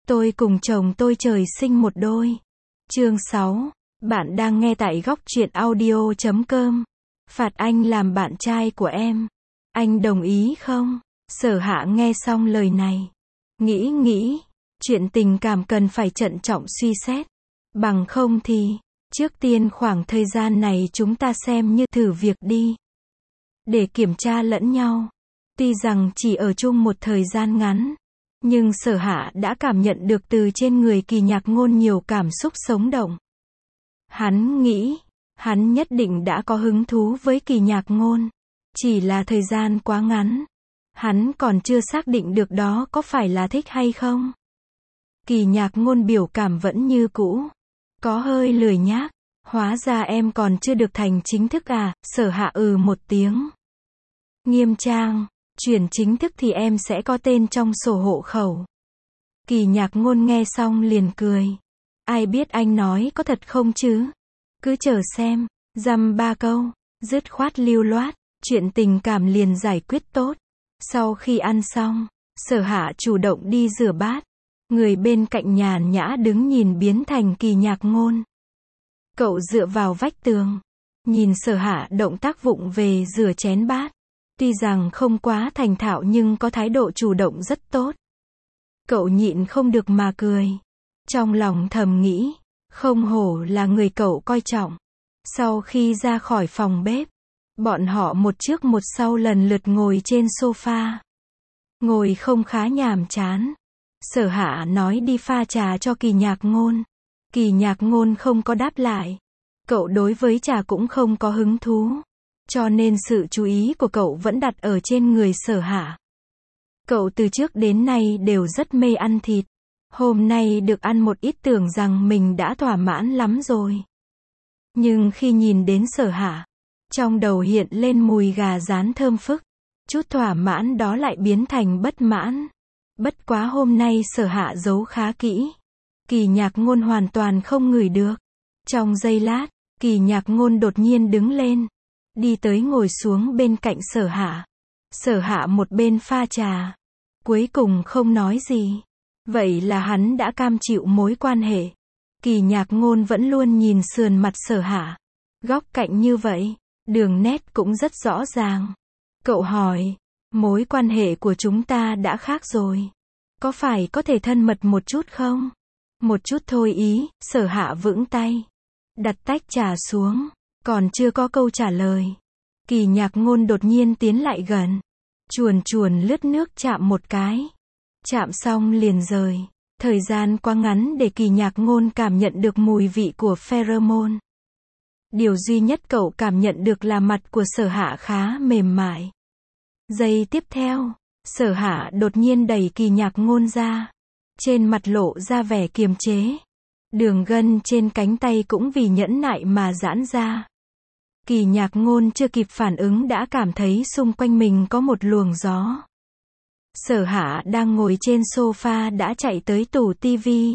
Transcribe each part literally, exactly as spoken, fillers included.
Tôi cùng chồng tôi trời sinh một đôi. Chương sáu. Bạn đang nghe tại góc truyện audio chấm com. Phạt anh làm bạn trai của em. Anh đồng ý không? Sở Hạ nghe xong lời này. Nghĩ nghĩ. Chuyện tình cảm cần phải thận trọng suy xét. Bằng không thì, trước tiên khoảng thời gian này chúng ta xem như thử việc đi. Để kiểm tra lẫn nhau. Tuy rằng chỉ ở chung một thời gian ngắn. Nhưng Sở Hạ đã cảm nhận được từ trên người Kỳ Nhạc Ngôn nhiều cảm xúc sống động. Hắn nghĩ, hắn nhất định đã có hứng thú với Kỳ Nhạc Ngôn. Chỉ là thời gian quá ngắn. Hắn còn chưa xác định được đó có phải là thích hay không. Kỳ Nhạc Ngôn biểu cảm vẫn như cũ. Có hơi lười nhác. Hóa ra em còn chưa được thành chính thức à? Sở Hạ ừ một tiếng. Nghiêm trang. Chuyển chính thức thì em sẽ có tên trong sổ hộ khẩu. Kỳ Nhạc Ngôn nghe xong liền cười. Ai biết anh nói có thật không chứ? Cứ chờ xem. Dăm ba câu. Dứt khoát lưu loát. Chuyện tình cảm liền giải quyết tốt. Sau khi ăn xong, Sở Hạ chủ động đi rửa bát. Người bên cạnh nhàn nhã đứng nhìn biến thành Kỳ Nhạc Ngôn. Cậu dựa vào vách tường. Nhìn Sở Hạ động tác vụng về rửa chén bát. Tuy rằng không quá thành thạo nhưng có thái độ chủ động rất tốt. Cậu nhịn không được mà cười. Trong lòng thầm nghĩ, không hổ là người cậu coi trọng. Sau khi ra khỏi phòng bếp, bọn họ một trước một sau lần lượt ngồi trên sofa. Ngồi không khá nhàm chán. Sở Hạ nói đi pha trà cho Kỳ Nhạc Ngôn. Kỳ Nhạc Ngôn không có đáp lại. Cậu đối với trà cũng không có hứng thú. Cho nên sự chú ý của cậu vẫn đặt ở trên người Sở Hạ. Cậu từ trước đến nay đều rất mê ăn thịt. Hôm nay được ăn một ít tưởng rằng mình đã thỏa mãn lắm rồi. Nhưng khi nhìn đến Sở Hạ, trong đầu hiện lên mùi gà rán thơm phức. Chút thỏa mãn đó lại biến thành bất mãn. Bất quá hôm nay Sở Hạ giấu khá kỹ. Kỳ Nhạc Ngôn hoàn toàn không ngửi được. Trong giây lát, Kỳ Nhạc Ngôn đột nhiên đứng lên. Đi tới ngồi xuống bên cạnh Sở Hạ. Sở Hạ một bên pha trà. Cuối cùng không nói gì. Vậy là hắn đã cam chịu mối quan hệ. Kỳ Nhạc Ngôn vẫn luôn nhìn sườn mặt Sở Hạ. Góc cạnh như vậy, đường nét cũng rất rõ ràng. Cậu hỏi, mối quan hệ của chúng ta đã khác rồi. Có phải có thể thân mật một chút không? Một chút thôi ý. Sở Hạ vững tay. Đặt tách trà xuống. Còn chưa có câu trả lời. Kỳ Nhạc Ngôn đột nhiên tiến lại gần. Chuồn chuồn lướt nước chạm một cái. Chạm xong liền rời. Thời gian quá ngắn để Kỳ Nhạc Ngôn cảm nhận được mùi vị của pheromone. Điều duy nhất cậu cảm nhận được là mặt của Sở Hạ khá mềm mại. Giây tiếp theo, Sở Hạ đột nhiên đẩy Kỳ Nhạc Ngôn ra. Trên mặt lộ ra vẻ kiềm chế. Đường gân trên cánh tay cũng vì nhẫn nại mà giãn ra. Kỳ Nhạc Ngôn chưa kịp phản ứng đã cảm thấy xung quanh mình có một luồng gió. Sở Hạ đang ngồi trên sofa đã chạy tới tủ tivi.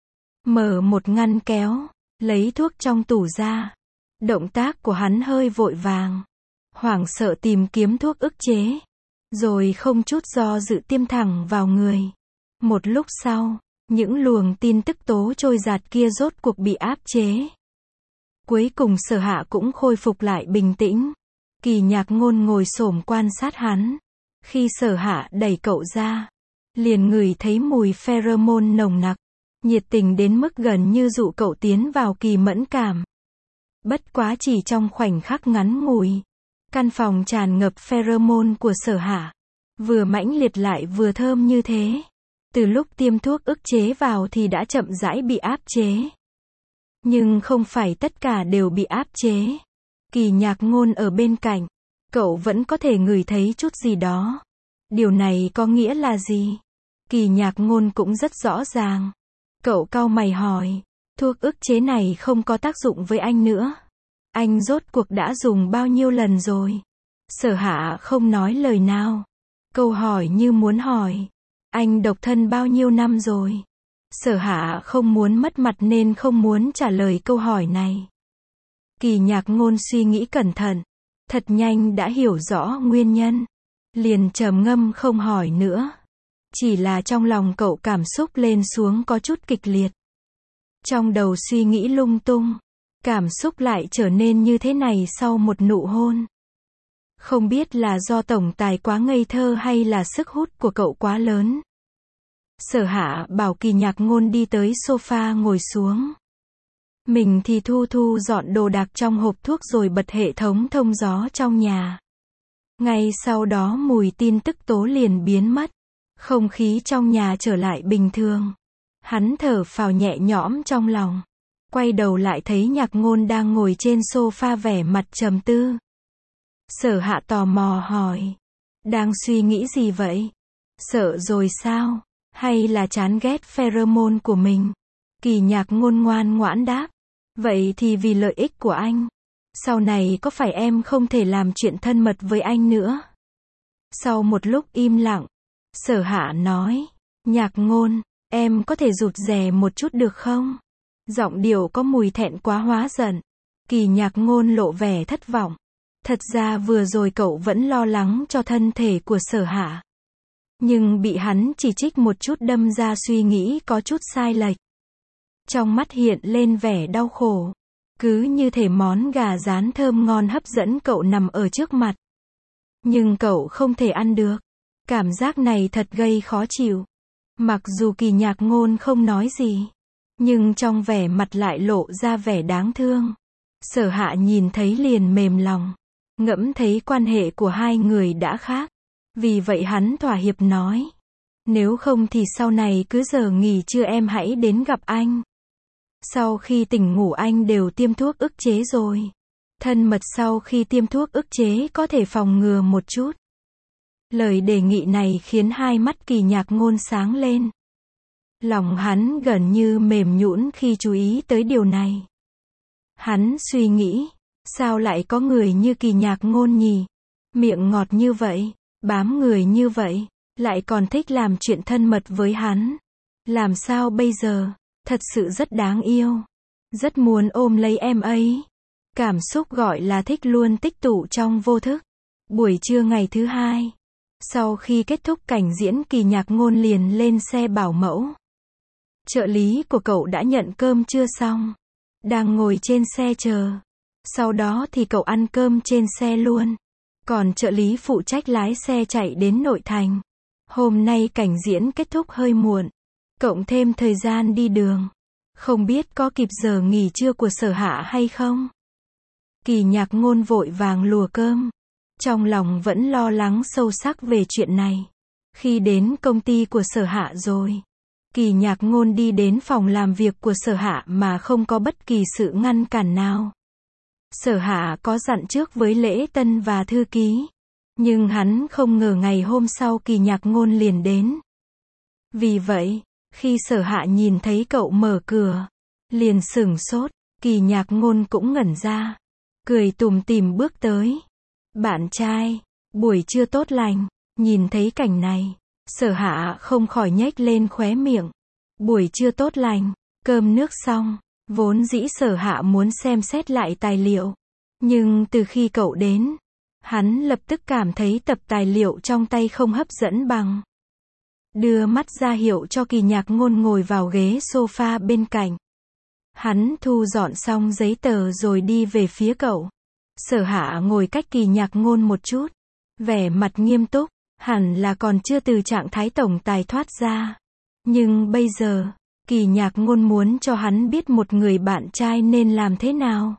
Mở một ngăn kéo, lấy thuốc trong tủ ra. Động tác của hắn hơi vội vàng. Hoảng sợ tìm kiếm thuốc ức chế. Rồi không chút do dự tiêm thẳng vào người. Một lúc sau, những luồng tin tức tố trôi dạt kia rốt cuộc bị áp chế. Cuối cùng Sở Hạ cũng khôi phục lại bình tĩnh. Kỳ Nhạc Ngôn ngồi xổm quan sát hắn. Khi Sở Hạ đẩy cậu ra, liền ngửi thấy mùi pheromone nồng nặc, nhiệt tình đến mức gần như dụ cậu tiến vào kỳ mẫn cảm. Bất quá chỉ trong khoảnh khắc ngắn ngủi, căn phòng tràn ngập pheromone của Sở Hạ, vừa mãnh liệt lại vừa thơm như thế. Từ lúc tiêm thuốc ức chế vào thì đã chậm rãi bị áp chế. Nhưng không phải tất cả đều bị áp chế. Kỳ Nhạc Ngôn ở bên cạnh, cậu vẫn có thể ngửi thấy chút gì đó. Điều này có nghĩa là gì? Kỳ Nhạc Ngôn cũng rất rõ ràng. Cậu cau mày hỏi, thuốc ức chế này không có tác dụng với anh nữa. Anh rốt cuộc đã dùng bao nhiêu lần rồi? Sở Hạ không nói lời nào. Câu hỏi như muốn hỏi, anh độc thân bao nhiêu năm rồi? Sở Hạ không muốn mất mặt nên không muốn trả lời câu hỏi này. Kỳ Nhạc Ngôn suy nghĩ cẩn thận, thật nhanh đã hiểu rõ nguyên nhân. Liền trầm ngâm không hỏi nữa. Chỉ là trong lòng cậu cảm xúc lên xuống có chút kịch liệt. Trong đầu suy nghĩ lung tung. Cảm xúc lại trở nên như thế này sau một nụ hôn. Không biết là do tổng tài quá ngây thơ hay là sức hút của cậu quá lớn. Sở Hạ bảo Kỳ Nhạc Ngôn đi tới sofa ngồi xuống. Mình thì thu thu dọn đồ đạc trong hộp thuốc rồi bật hệ thống thông gió trong nhà. Ngay sau đó mùi tin tức tố liền biến mất. Không khí trong nhà trở lại bình thường. Hắn thở phào nhẹ nhõm trong lòng. Quay đầu lại thấy Nhạc Ngôn đang ngồi trên sofa vẻ mặt trầm tư. Sở Hạ tò mò hỏi. Đang suy nghĩ gì vậy? Sợ rồi sao? Hay là chán ghét pheromone của mình? Kỳ Nhạc Ngôn ngoan ngoãn đáp. Vậy thì vì lợi ích của anh. Sau này có phải em không thể làm chuyện thân mật với anh nữa? Sau một lúc im lặng, Sở Hạ nói. Nhạc Ngôn, em có thể rụt rè một chút được không? Giọng điệu có mùi thẹn quá hóa giận. Kỳ Nhạc Ngôn lộ vẻ thất vọng. Thật ra vừa rồi cậu vẫn lo lắng cho thân thể của Sở Hạ. Nhưng bị hắn chỉ trích một chút đâm ra suy nghĩ có chút sai lệch. Trong mắt hiện lên vẻ đau khổ. Cứ như thể món gà rán thơm ngon hấp dẫn cậu nằm ở trước mặt. Nhưng cậu không thể ăn được. Cảm giác này thật gây khó chịu. Mặc dù Kỳ Nhạc Ngôn không nói gì. Nhưng trong vẻ mặt lại lộ ra vẻ đáng thương. Sở Hạ nhìn thấy liền mềm lòng. Ngẫm thấy quan hệ của hai người đã khác. Vì vậy hắn thỏa hiệp nói. Nếu không thì sau này cứ giờ nghỉ trưa em hãy đến gặp anh. Sau khi tỉnh ngủ anh đều tiêm thuốc ức chế rồi. Thân mật sau khi tiêm thuốc ức chế có thể phòng ngừa một chút. Lời đề nghị này khiến hai mắt Kỳ Nhạc Ngôn sáng lên. Lòng hắn gần như mềm nhũn khi chú ý tới điều này. Hắn suy nghĩ, sao lại có người như Kỳ Nhạc Ngôn nhỉ? Miệng ngọt như vậy, bám người như vậy, lại còn thích làm chuyện thân mật với hắn. Làm sao bây giờ? Thật sự rất đáng yêu. Rất muốn ôm lấy em ấy. Cảm xúc gọi là thích luôn tích tụ trong vô thức. Buổi trưa ngày thứ hai. Sau khi kết thúc cảnh diễn Kỳ Nhạc Ngôn liền lên xe bảo mẫu. Trợ lý của cậu đã nhận cơm trưa xong. Đang ngồi trên xe chờ. Sau đó thì cậu ăn cơm trên xe luôn. Còn trợ lý phụ trách lái xe chạy đến nội thành. Hôm nay cảnh diễn kết thúc hơi muộn. Cộng thêm thời gian đi đường. Không biết có kịp giờ nghỉ trưa của Sở Hạ hay không? Kỳ Nhạc Ngôn vội vàng lùa cơm. Trong lòng vẫn lo lắng sâu sắc về chuyện này. Khi đến công ty của Sở Hạ rồi. Kỳ Nhạc Ngôn đi đến phòng làm việc của Sở Hạ mà không có bất kỳ sự ngăn cản nào. Sở Hạ có dặn trước với Lễ Tân và thư ký. Nhưng hắn không ngờ ngày hôm sau Kỳ Nhạc Ngôn liền đến. Vì vậy, khi Sở Hạ nhìn thấy cậu mở cửa, liền sửng sốt, Kỳ Nhạc Ngôn cũng ngẩn ra. Cười tủm tỉm bước tới. Bạn trai, buổi trưa tốt lành. Nhìn thấy cảnh này, Sở Hạ không khỏi nhếch lên khóe miệng. Buổi trưa tốt lành, cơm nước xong, vốn dĩ Sở Hạ muốn xem xét lại tài liệu. Nhưng từ khi cậu đến, hắn lập tức cảm thấy tập tài liệu trong tay không hấp dẫn bằng. Đưa mắt ra hiệu cho Kỳ Nhạc Ngôn ngồi vào ghế sofa bên cạnh. Hắn thu dọn xong giấy tờ rồi đi về phía cậu. Sở Hạ ngồi cách Kỳ Nhạc Ngôn một chút. Vẻ mặt nghiêm túc, hẳn là còn chưa từ trạng thái tổng tài thoát ra. Nhưng bây giờ, Kỳ Nhạc Ngôn muốn cho hắn biết một người bạn trai nên làm thế nào.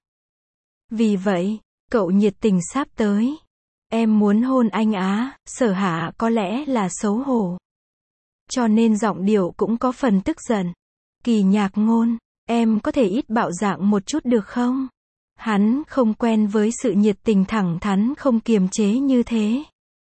Vì vậy, cậu nhiệt tình sáp tới. Em muốn hôn anh á. Sở Hạ có lẽ là xấu hổ. Cho nên giọng điệu cũng có phần tức giận. Kỳ Nhạc Ngôn, em có thể ít bạo dạn một chút được không? Hắn không quen với sự nhiệt tình thẳng thắn không kiềm chế như thế.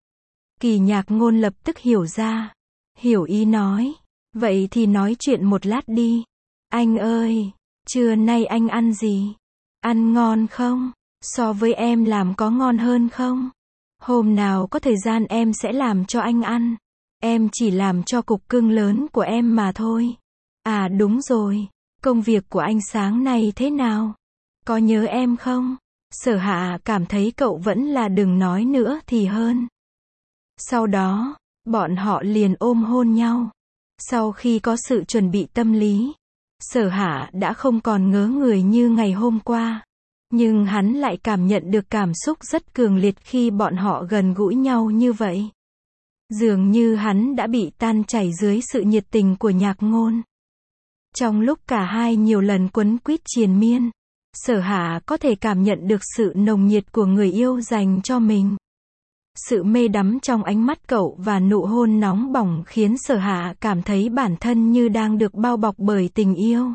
Kỳ Nhạc Ngôn lập tức hiểu ra. Hiểu ý nói. Vậy thì nói chuyện một lát đi. Anh ơi, trưa nay anh ăn gì? Ăn ngon không? So với em làm có ngon hơn không? Hôm nào có thời gian em sẽ làm cho anh ăn. Em chỉ làm cho cục cưng lớn của em mà thôi. À đúng rồi, công việc của anh sáng nay thế nào? Có nhớ em không? Sở Hạ cảm thấy cậu vẫn là đừng nói nữa thì hơn. Sau đó, Bọn họ liền ôm hôn nhau. Sau khi có sự chuẩn bị tâm lý, Sở Hạ đã không còn ngớ người như ngày hôm qua. Nhưng hắn lại cảm nhận được cảm xúc rất cường liệt khi bọn họ gần gũi nhau như vậy. Dường như hắn đã bị tan chảy dưới sự nhiệt tình của Nhạc Ngôn. Trong lúc cả hai nhiều lần quấn quýt triền miên, Sở Hạ có thể cảm nhận được sự nồng nhiệt của người yêu dành cho mình. Sự mê đắm trong ánh mắt cậu và nụ hôn nóng bỏng khiến Sở Hạ cảm thấy bản thân như đang được bao bọc bởi tình yêu.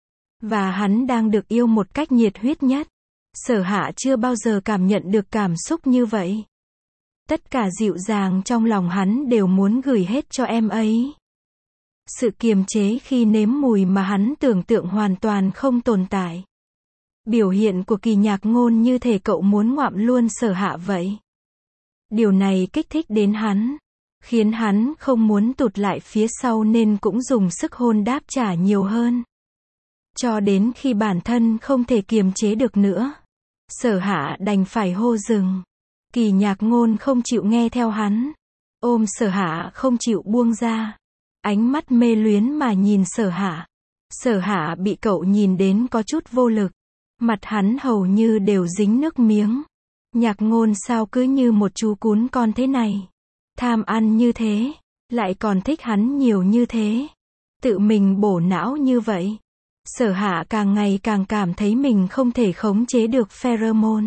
Và hắn đang được yêu một cách nhiệt huyết nhất. Sở Hạ chưa bao giờ cảm nhận được cảm xúc như vậy. Tất cả dịu dàng trong lòng hắn đều muốn gửi hết cho em ấy. Sự kiềm chế khi nếm mùi mà hắn tưởng tượng hoàn toàn không tồn tại. Biểu hiện của Kỳ Nhạc Ngôn như thể cậu muốn ngoạm luôn Sở Hạ vậy. Điều này kích thích đến hắn, khiến hắn không muốn tụt lại phía sau nên cũng dùng sức hôn đáp trả nhiều hơn. Cho đến khi bản thân không thể kiềm chế được nữa, Sở Hạ đành phải hô dừng. Kỳ Nhạc Ngôn không chịu nghe theo hắn, ôm Sở Hạ không chịu buông ra. Ánh mắt mê luyến mà nhìn Sở Hạ. Sở Hạ bị cậu nhìn đến có chút vô lực. Mặt hắn hầu như đều dính nước miếng. Nhạc Ngôn sao cứ như một chú cún con thế này. Tham ăn như thế, lại còn thích hắn nhiều như thế. Tự mình bổ não như vậy. Sở Hạ càng ngày càng cảm thấy mình không thể khống chế được pheromone.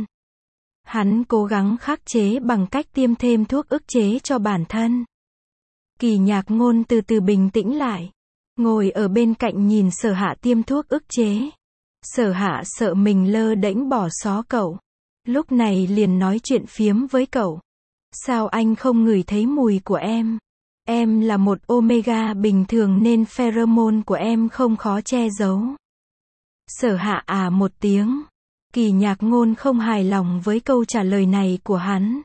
Hắn cố gắng khắc chế bằng cách tiêm thêm thuốc ức chế cho bản thân. Kỳ Nhạc Ngôn từ từ bình tĩnh lại. Ngồi ở bên cạnh nhìn Sở Hạ tiêm thuốc ức chế. Sở Hạ sợ mình lơ đễnh bỏ xó cậu. Lúc này liền nói chuyện phiếm với cậu. Sao anh không ngửi thấy mùi của em? Em là một omega bình thường nên pheromone của em không khó che giấu. Sở Hạ à một tiếng. Kỳ Nhạc Ngôn không hài lòng với câu trả lời này của hắn.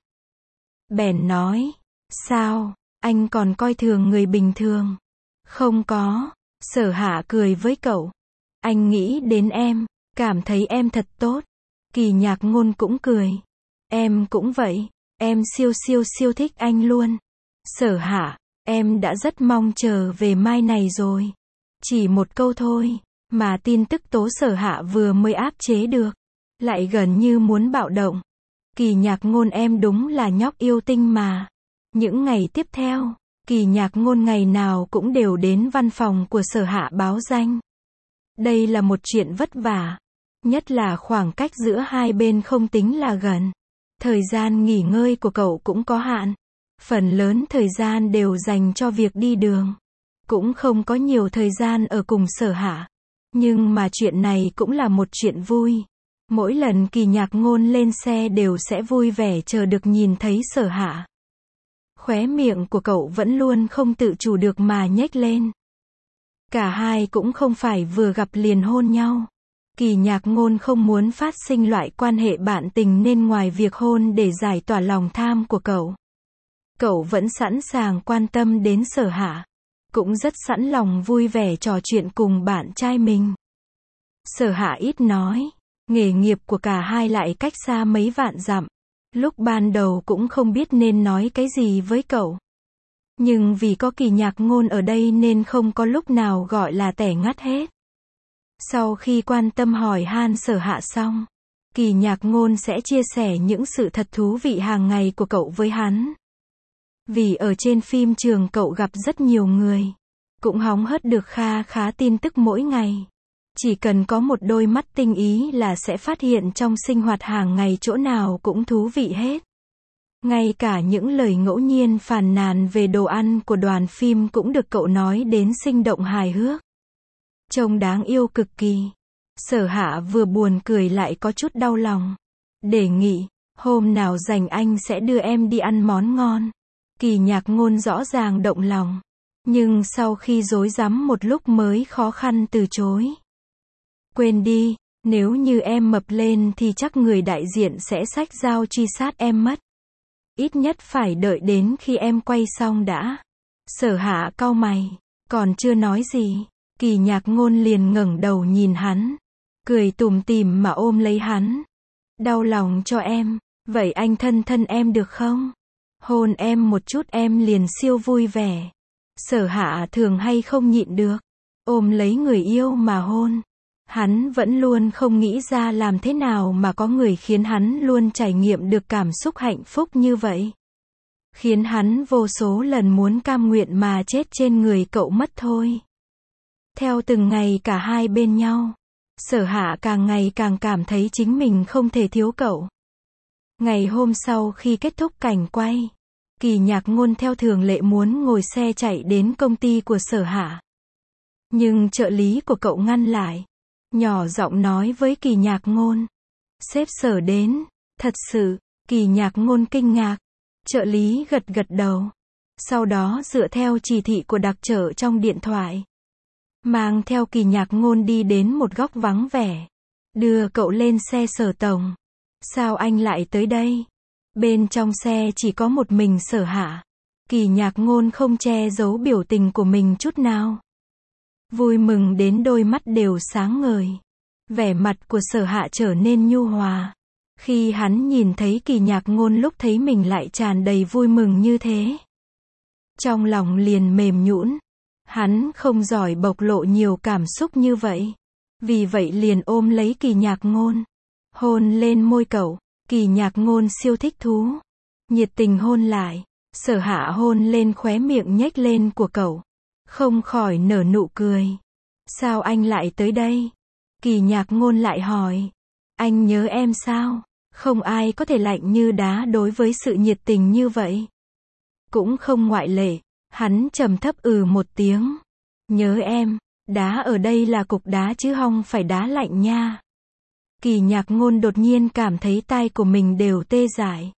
Bèn nói, sao, anh còn coi thường người bình thường? Không có. Sở Hạ cười với cậu. Anh nghĩ đến em, cảm thấy em thật tốt. Kỳ Nhạc Ngôn cũng cười. Em cũng vậy, em siêu siêu siêu thích anh luôn. Sở Hạ, em đã rất mong chờ về mai này rồi. Chỉ một câu thôi, mà tin tức tố Sở Hạ vừa mới áp chế được, lại gần như muốn bạo động. Kỳ Nhạc Ngôn em đúng là nhóc yêu tinh mà. Những ngày tiếp theo, Kỳ Nhạc Ngôn ngày nào cũng đều đến văn phòng của Sở Hạ báo danh. Đây là một chuyện vất vả. Nhất là khoảng cách giữa hai bên không tính là gần. Thời gian nghỉ ngơi của cậu cũng có hạn. Phần lớn thời gian đều dành cho việc đi đường. Cũng không có nhiều thời gian ở cùng Sở Hạ. Nhưng mà chuyện này cũng là một chuyện vui. Mỗi lần Kỳ Nhạc Ngôn lên xe đều sẽ vui vẻ chờ được nhìn thấy Sở Hạ. Khóe miệng của cậu vẫn luôn không tự chủ được mà nhếch lên. Cả hai cũng không phải vừa gặp liền hôn nhau. Kỳ Nhạc Ngôn không muốn phát sinh loại quan hệ bạn tình nên ngoài việc hôn để giải tỏa lòng tham của cậu, cậu vẫn sẵn sàng quan tâm đến Sở Hạ. Cũng rất sẵn lòng vui vẻ trò chuyện cùng bạn trai mình. Sở Hạ ít nói. Nghề nghiệp của cả hai lại cách xa mấy vạn dặm. Lúc ban đầu cũng không biết nên nói cái gì với cậu. Nhưng vì có Kỳ Nhạc Ngôn ở đây nên không có lúc nào gọi là tẻ ngắt hết. Sau khi quan tâm hỏi han Sở Hạ xong, Kỳ Nhạc Ngôn sẽ chia sẻ những sự thật thú vị hàng ngày của cậu với hắn. Vì ở trên phim trường cậu gặp rất nhiều người, cũng hóng hớt được kha khá tin tức mỗi ngày. Chỉ cần có một đôi mắt tinh ý là sẽ phát hiện trong sinh hoạt hàng ngày chỗ nào cũng thú vị hết. Ngay cả những lời ngẫu nhiên phàn nàn về đồ ăn của đoàn phim cũng được cậu nói đến sinh động hài hước. Trông đáng yêu cực kỳ. Sở Hạ vừa buồn cười lại có chút đau lòng. Đề nghị, hôm nào rảnh anh sẽ đưa em đi ăn món ngon. Kỳ Nhạc Ngôn rõ ràng động lòng. Nhưng sau khi rối rắm một lúc mới khó khăn từ chối. Quên đi, nếu như em mập lên thì chắc người đại diện sẽ xách dao truy sát em mất. Ít nhất phải đợi đến khi em quay xong đã. Sở Hạ cau mày, còn chưa nói gì, Kỳ Nhạc Ngôn liền ngẩng đầu nhìn hắn, cười tủm tỉm mà ôm lấy hắn. Đau lòng cho em, vậy anh thân thân em được không? Hôn em một chút em liền siêu vui vẻ. Sở Hạ thường hay không nhịn được, ôm lấy người yêu mà hôn. Hắn vẫn luôn không nghĩ ra làm thế nào mà có người khiến hắn luôn trải nghiệm được cảm xúc hạnh phúc như vậy. Khiến hắn vô số lần muốn cam nguyện mà chết trên người cậu mất thôi. Theo từng ngày cả hai bên nhau, Sở Hạ càng ngày càng cảm thấy chính mình không thể thiếu cậu. Ngày hôm sau khi kết thúc cảnh quay, Kỳ Nhạc Ngôn theo thường lệ muốn ngồi xe chạy đến công ty của Sở Hạ. Nhưng trợ lý của cậu ngăn lại, nhỏ giọng nói với Kỳ Nhạc Ngôn. Sếp Sở đến, thật sự, Kỳ Nhạc Ngôn kinh ngạc. Trợ lý gật gật đầu. Sau đó dựa theo chỉ thị của đặc trợ trong điện thoại, mang theo Kỳ Nhạc Ngôn đi đến một góc vắng vẻ. Đưa cậu lên xe Sở tổng. Sao anh lại tới đây? Bên trong xe chỉ có một mình Sở Hạ. Kỳ Nhạc Ngôn không che giấu biểu tình của mình chút nào. Vui mừng đến đôi mắt đều sáng ngời. Vẻ mặt của Sở Hạ trở nên nhu hòa. Khi hắn nhìn thấy Kỳ Nhạc Ngôn lúc thấy mình lại tràn đầy vui mừng như thế, trong lòng liền mềm nhũn. Hắn không giỏi bộc lộ nhiều cảm xúc như vậy. Vì vậy liền ôm lấy Kỳ Nhạc Ngôn, hôn lên môi cậu. Kỳ Nhạc Ngôn siêu thích thú, nhiệt tình hôn lại. Sở Hạ hôn lên khóe miệng nhếch lên của cậu, không khỏi nở nụ cười. Sao anh lại tới đây? Kỳ Nhạc Ngôn lại hỏi. Anh nhớ em sao? Không ai có thể lạnh như đá đối với sự nhiệt tình như vậy. Cũng không ngoại lệ. Hắn trầm thấp ừ một tiếng. Nhớ em, đá ở đây là cục đá chứ không phải đá lạnh nha. Kỳ Nhạc Ngôn đột nhiên cảm thấy tai của mình đều tê dại.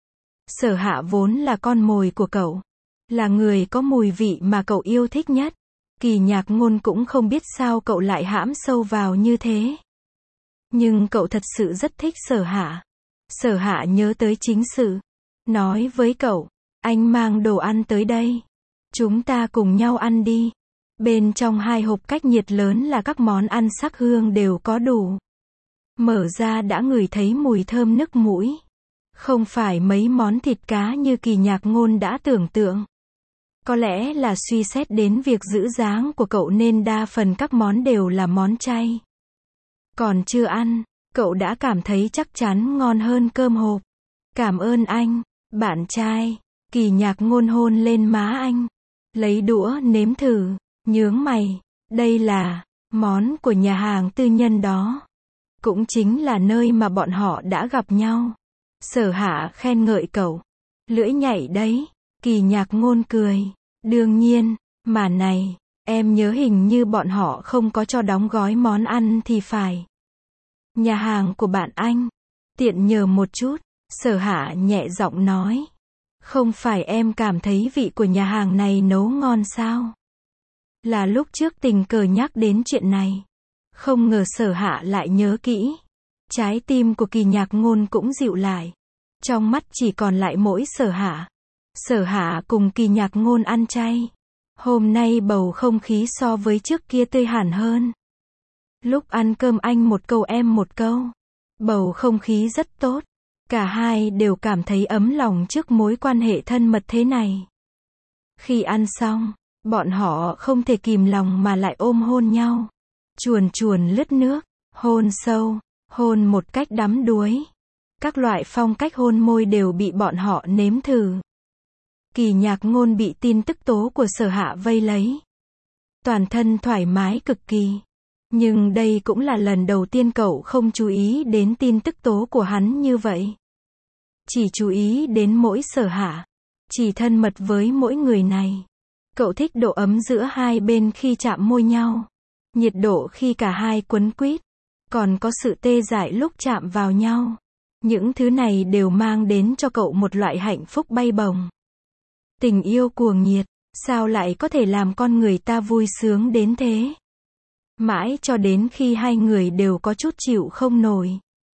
Sở Hạ vốn là con mồi của cậu, là người có mùi vị mà cậu yêu thích nhất. Kỳ Nhạc Ngôn cũng không biết sao cậu lại hãm sâu vào như thế. Nhưng cậu thật sự rất thích Sở Hạ. Sở Hạ nhớ tới chính sự, nói với cậu, anh mang đồ ăn tới đây. Chúng ta cùng nhau ăn đi. Bên trong hai hộp cách nhiệt lớn là các món ăn sắc hương đều có đủ. Mở ra đã ngửi thấy mùi thơm nức mũi. Không phải mấy món thịt cá như Kỳ Nhạc Ngôn đã tưởng tượng. Có lẽ là suy xét đến việc giữ dáng của cậu nên đa phần các món đều là món chay. Còn chưa ăn, cậu đã cảm thấy chắc chắn ngon hơn cơm hộp. Cảm ơn anh, bạn trai. Kỳ Nhạc Ngôn hôn lên má anh. Lấy đũa nếm thử, nhướng mày. Đây là món của nhà hàng tư nhân đó. Cũng chính là nơi mà bọn họ đã gặp nhau. Sở Hạ khen ngợi cậu. Lưỡi nhảy đấy. Kỳ Nhạc Ngôn cười. Đương nhiên, mà này, em nhớ hình như bọn họ không có cho đóng gói món ăn thì phải. Nhà hàng của bạn anh. Tiện nhờ một chút. Sở Hạ nhẹ giọng nói. Không phải em cảm thấy vị của nhà hàng này nấu ngon sao? Là lúc trước tình cờ nhắc đến chuyện này. Không ngờ Sở Hạ lại nhớ kỹ. Trái tim của Kỳ Nhạc Ngôn cũng dịu lại. Trong mắt chỉ còn lại mỗi Sở Hạ. Sở Hạ cùng Kỳ Nhạc Ngôn ăn chay. Hôm nay bầu không khí so với trước kia tươi hẳn hơn. Lúc ăn cơm anh một câu em một câu. Bầu không khí rất tốt. Cả hai đều cảm thấy ấm lòng trước mối quan hệ thân mật thế này. Khi ăn xong, bọn họ không thể kìm lòng mà lại ôm hôn nhau. Chuồn chuồn lướt nước, hôn sâu, hôn một cách đắm đuối. Các loại phong cách hôn môi đều bị bọn họ nếm thử. Kỳ Nhạc Ngôn bị tin tức tố của Sở Hạ vây lấy. Toàn thân thoải mái cực kỳ. Nhưng đây cũng là lần đầu tiên cậu không chú ý đến tin tức tố của hắn như vậy. Chỉ chú ý đến mỗi Sở Hạ. Chỉ thân mật với mỗi người này. Cậu thích độ ấm giữa hai bên khi chạm môi nhau. Nhiệt độ khi cả hai quấn quýt. Còn có sự tê dại lúc chạm vào nhau. Những thứ này đều mang đến cho cậu một loại hạnh phúc bay bổng. Tình yêu cuồng nhiệt, sao lại có thể làm con người ta vui sướng đến thế? Mãi cho đến khi hai người đều có chút chịu không nổi.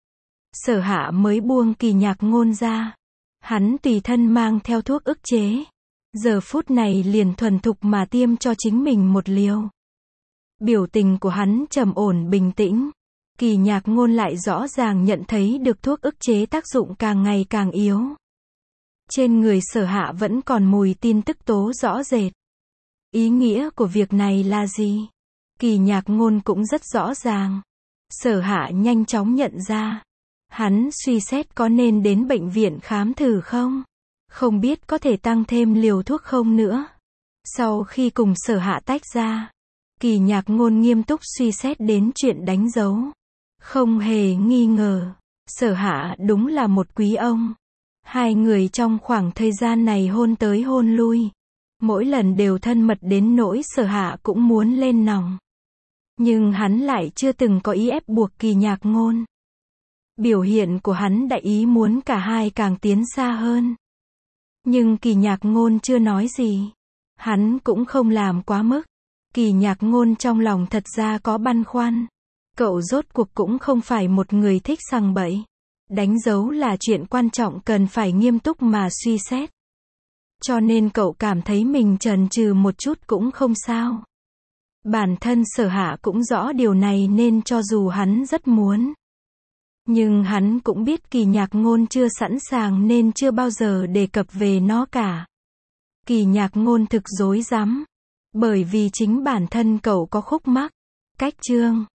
Sở Hạ mới buông Kỳ Nhạc Ngôn ra. Hắn tùy thân mang theo thuốc ức chế. Giờ phút này liền thuần thục mà tiêm cho chính mình một liều. Biểu tình của hắn trầm ổn bình tĩnh. Kỳ Nhạc Ngôn lại rõ ràng nhận thấy được thuốc ức chế tác dụng càng ngày càng yếu. Trên người Sở Hạ vẫn còn mùi tin tức tố rõ rệt. Ý nghĩa của việc này là gì? Kỳ Nhạc Ngôn cũng rất rõ ràng. Sở Hạ nhanh chóng nhận ra. Hắn suy xét có nên đến bệnh viện khám thử không? Không biết có thể tăng thêm liều thuốc không nữa. Sau khi cùng Sở Hạ tách ra, Kỳ Nhạc Ngôn nghiêm túc suy xét đến chuyện đánh dấu. Không hề nghi ngờ, Sở Hạ đúng là một quý ông. Hai người trong khoảng thời gian này hôn tới hôn lui. Mỗi lần đều thân mật đến nỗi Sở Hạ cũng muốn lên nòng. Nhưng hắn lại chưa từng có ý ép buộc Kỳ Nhạc Ngôn. Biểu hiện của hắn đại ý muốn cả hai càng tiến xa hơn. Nhưng Kỳ Nhạc Ngôn chưa nói gì. Hắn cũng không làm quá mức. Kỳ Nhạc Ngôn trong lòng thật ra có băn khoăn. Cậu rốt cuộc cũng không phải một người thích sằng bậy. Đánh dấu là chuyện quan trọng cần phải nghiêm túc mà suy xét. Cho nên cậu cảm thấy mình chần chừ một chút cũng không sao. Bản thân Sở Hạ cũng rõ điều này nên cho dù hắn rất muốn. Nhưng hắn cũng biết Kỳ Nhạc Ngôn chưa sẵn sàng nên chưa bao giờ đề cập về nó cả. Kỳ Nhạc Ngôn thực rối rắm. Bởi vì chính bản thân cậu có khúc mắc. Cách chương